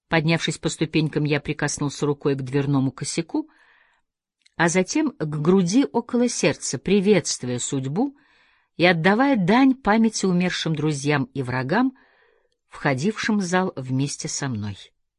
Поднявшись по ступенькам, я прикоснулся рукой к дверному косяку, а затем к груди около сердца, приветствуя судьбу и отдавая дань памяти умершим друзьям и врагам, входившим в зал вместе со мной.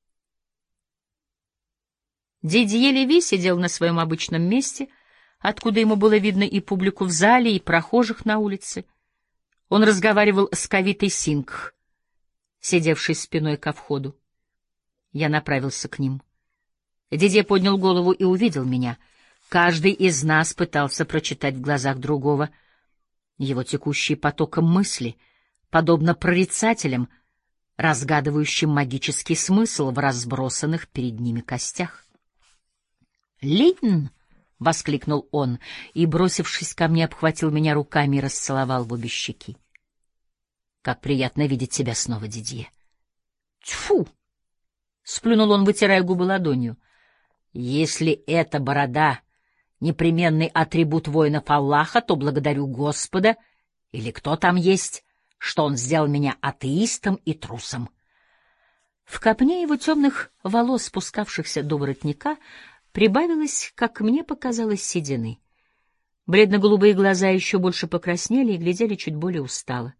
Дидье Леви сидел на своем обычном месте, откуда ему было видно и публику в зале, и прохожих на улице. Он разговаривал с Кавитой Сингх, сидевшей спиной ко входу. Я направился к ним. Дидье поднял голову и увидел меня. Каждый из нас пытался прочитать в глазах другого его текущие потоком мысли, подобно прорицателям, разгадывающим магический смысл в разбросанных перед ними костях. «Лин!» — воскликнул он и, бросившись ко мне, обхватил меня руками и расцеловал в обе щеки. «Как приятно видеть тебя снова, Дидье!» «Тьфу!» — сплюнул он, вытирая губы ладонью. «Если эта борода — непременный атрибут воинов Аллаха, то благодарю Господа, или кто там есть, что он сделал меня атеистом и трусом». В копне его темных волос, спускавшихся до воротника, прибавилось, как мне показалось, седины. Бледно-голубые глаза еще больше покраснели и глядели чуть более устало.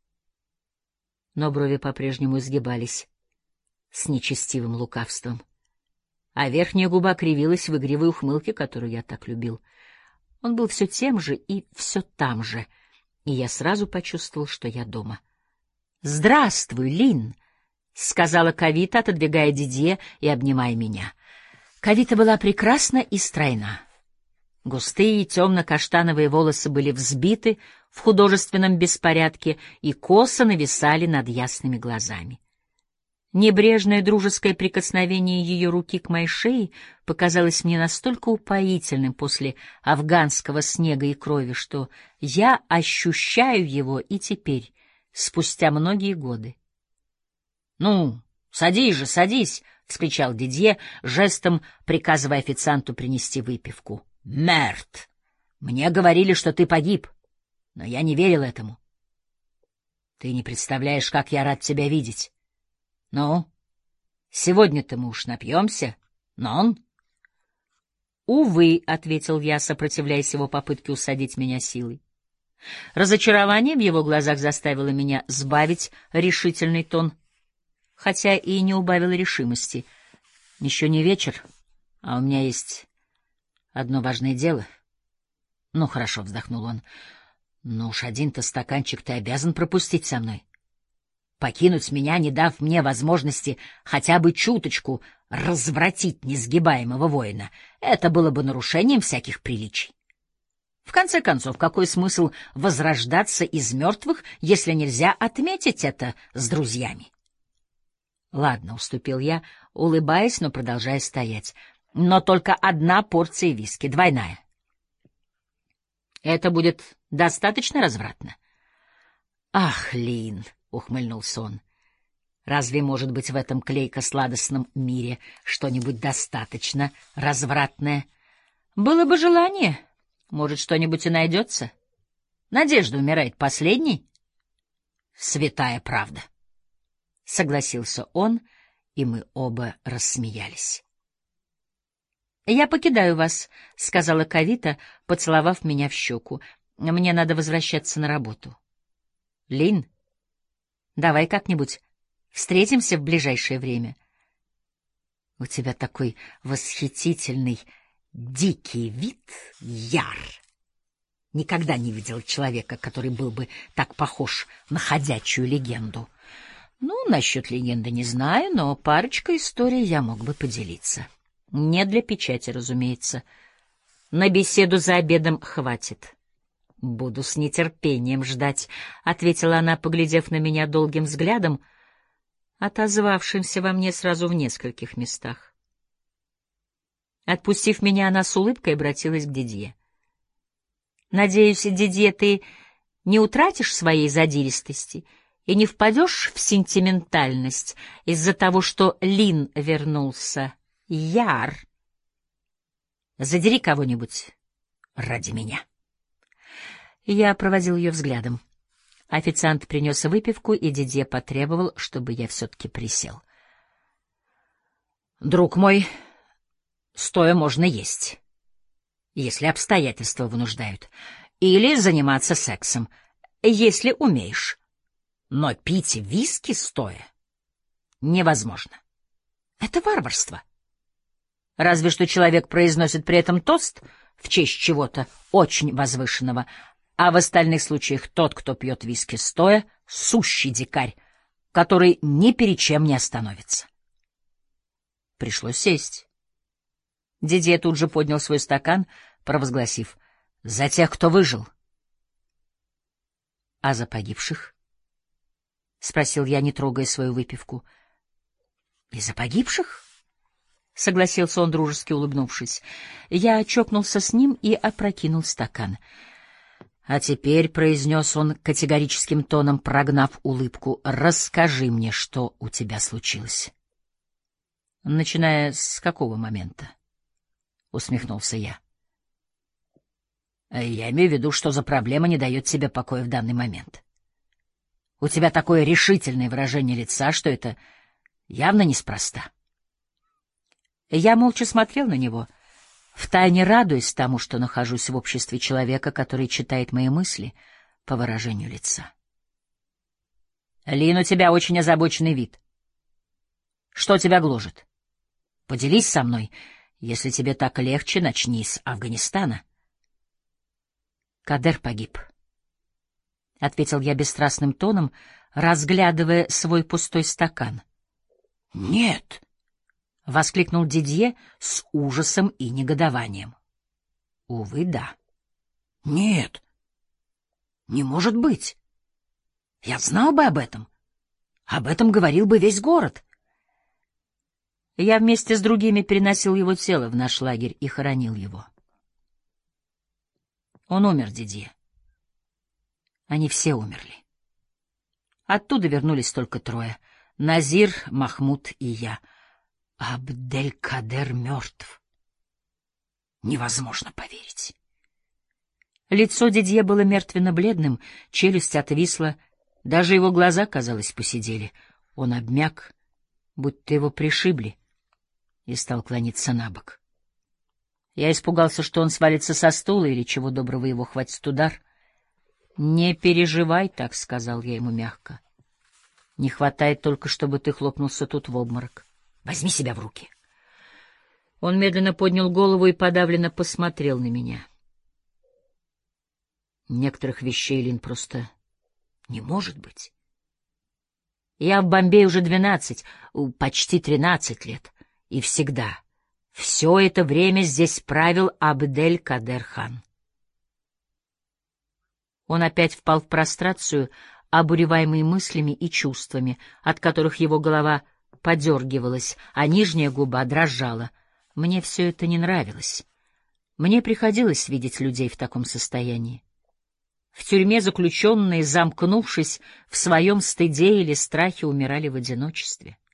Но брови по-прежнему изгибались с нечестивым лукавством, а верхняя губа кривилась в игривой ухмылке, которую я так любил. Он был все тем же и все там же, и я сразу почувствовал, что я дома. «Здравствуй, Лин!» — сказала Кавита, отодвигая Дидье и обнимая меня. Кавита была прекрасна и стройна. Густые темно-каштановые волосы были взбиты в художественном беспорядке и косо нависали над ясными глазами. Небрежное дружеское прикосновение ее руки к моей шее показалось мне настолько упоительным после афганского снега и крови, что я ощущаю его и теперь, спустя многие годы. — Ну, садись же, садись! — вскричал Дидье, жестом приказывая официанту принести выпивку. — Мерт! Мне говорили, что ты погиб, но я не верил этому. Ты не представляешь, как я рад тебя видеть. Ну, сегодня-то мы уж напьемся, но он... — Увы, — ответил я, сопротивляясь его попытке усадить меня силой. Разочарование в его глазах заставило меня сбавить решительный тон, хотя и не убавило решимости. Еще не вечер, а у меня есть одно важное дело. — Ну, хорошо, — вздохнул он, — но уж один-то стаканчик ты обязан пропустить со мной. Покинуть меня, не дав мне возможности хотя бы чуточку развратить несгибаемого воина, это было бы нарушением всяких приличий. В конце концов, какой смысл возрождаться из мертвых, если нельзя отметить это с друзьями? — Ладно, — уступил я, улыбаясь, но продолжая стоять. — Но только одна порция виски, двойная. — Это будет достаточно развратно? — Ах, Лин! — ухмыльнулся он. — Разве может быть в этом клейко-сладостном мире что-нибудь достаточно развратное? Было бы желание, может, что-нибудь и найдется. Надежда умирает последней. — Святая правда, — согласился он, и мы оба рассмеялись. — Я покидаю вас, — сказала Кавита, поцеловав меня в щеку. — Мне надо возвращаться на работу. — Лин, давай как-нибудь встретимся в ближайшее время. У тебя такой восхитительный, дикий вид, Яр. Никогда не видел человека, который был бы так похож на ходячую легенду. Ну, насчет легенды не знаю, но парочкой историй я мог бы поделиться. Не для печати, разумеется. На беседу за обедом хватит. — Буду с нетерпением ждать, — ответила она, поглядев на меня долгим взглядом, отозвавшимся во мне сразу в нескольких местах. Отпустив меня, она с улыбкой обратилась к Дидье. — Надеюсь, Дидье, ты не утратишь своей задиристости и не впадешь в сентиментальность из-за того, что Лин вернулся. Яр, задери кого-нибудь ради меня. Я проводил ее взглядом. Официант принес выпивку, и Дидье потребовал, чтобы я все-таки присел. Друг мой, стоя можно есть, если обстоятельства вынуждают, или заниматься сексом, если умеешь. Но пить виски стоя невозможно. Это варварство. Разве что человек произносит при этом тост в честь чего-то очень возвышенного, а в остальных случаях тот, кто пьет виски стоя, сущий дикарь, который ни перед чем не остановится. Пришлось сесть. Дидье тут же поднял свой стакан, провозгласив: «За тех, кто выжил». — А за погибших? — спросил я, не трогая свою выпивку. — И за погибших? — согласился он, дружески улыбнувшись. Я чокнулся с ним и опрокинул стакан. — А теперь, — произнес он категорическим тоном, прогнав улыбку, — расскажи мне, что у тебя случилось. — Начиная с какого момента? — усмехнулся я. — Я имею в виду, что за проблема не дает тебе покоя в данный момент. У тебя такое решительное выражение лица, что это явно неспроста. Я молча смотрел на него, втайне радуясь тому, что нахожусь в обществе человека, который читает мои мысли по выражению лица. — Лин, у тебя очень озабоченный вид. Что тебя гложет? Поделись со мной. Если тебе так легче, начни с Афганистана. Кадер погиб, — ответил я бесстрастным тоном, разглядывая свой пустой стакан. — Нет! — воскликнул Дидье с ужасом и негодованием. — Увы, да. — Нет! Не может быть! Я знал бы об этом. Об этом говорил бы весь город. Я вместе с другими переносил его тело в наш лагерь и хоронил его. Он умер, Дидье. Они все умерли. Оттуда вернулись только трое — Назир, Махмуд и я. Абделькадер мертв. Невозможно поверить. Лицо Дидье было мертвенно-бледным, челюсть отвисла, даже его глаза, казалось, посидели. Он обмяк, будто его пришибли, и стал клониться набок. Я испугался, что он свалится со стула или, чего доброго, его хватит удар. — Не переживай так, — сказал я ему мягко. — Не хватает только, чтобы ты хлопнулся тут в обморок. Возьми себя в руки. Он медленно поднял голову и подавленно посмотрел на меня. Некоторых вещей, Лин, просто не может быть. Я в Бомбее уже 12, почти 13 лет, и всегда, все это время здесь правил Абдель-Кадер хан. Он опять впал в прострацию, обуреваемый мыслями и чувствами, от которых его голова подергивалась, а нижняя губа дрожала. Мне все это не нравилось. Мне приходилось видеть людей в таком состоянии. В тюрьме заключенные, замкнувшись в своем стыде или страхе, умирали в одиночестве.